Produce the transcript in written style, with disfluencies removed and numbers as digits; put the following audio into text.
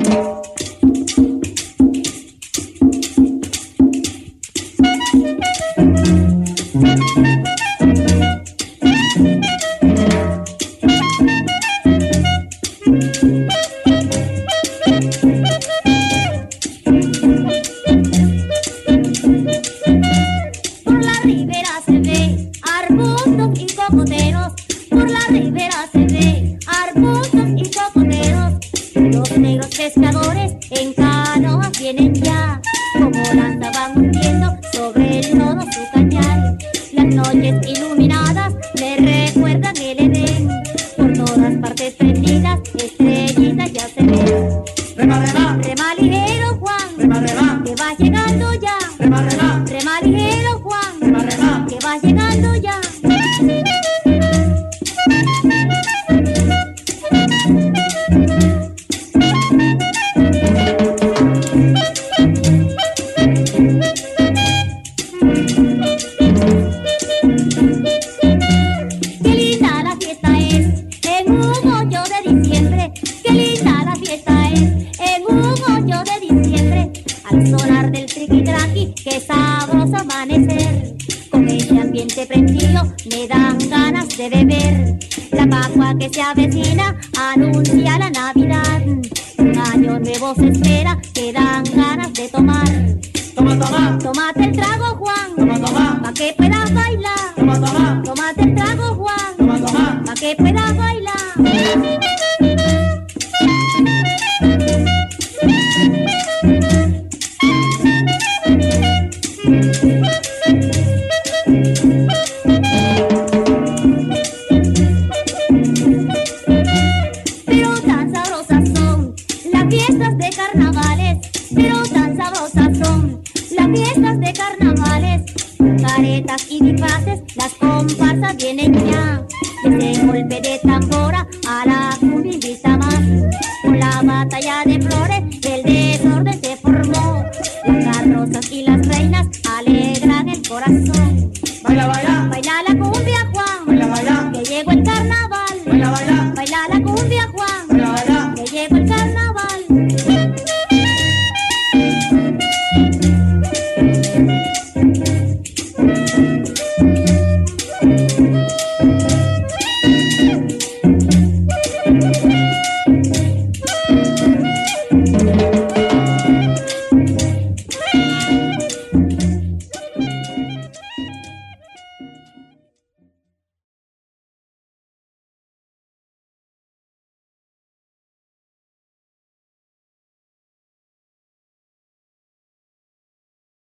Pescadores en canoas vienen ya, como lanza van hundiendo sobre todo su cañar. Las noches iluminadas le recuerdan el Edén, por todas partes prendidas, estrellitas ya se ven. Rema, rema, rema ligero Juan, rema, rema, que va llegando ya. Rema, rema, rema ligero Juan, rema, rema, que va llegando ya. Al sonar del triqui-traqui, qué sabroso amanecer. Con ese ambiente prendido me dan ganas de beber. La Pascua que se avecina anuncia la Navidad. Un año nuevo se espera, que dan ganas de tomar. Toma, toma, tómate el trago, Juan, toma, toma, pa' que puedas bailar. toma, toma, Tómate el trago, Juan, toma, toma, pa' que puedas bailar. Pero tan sabrosas son las fiestas de carnavales, pero tan sabrosas son las fiestas de carnavales. Caretas y disfraces, las comparsas vienen ya. Ese golpe de tambora a la cumbia invita más. Con la batalla de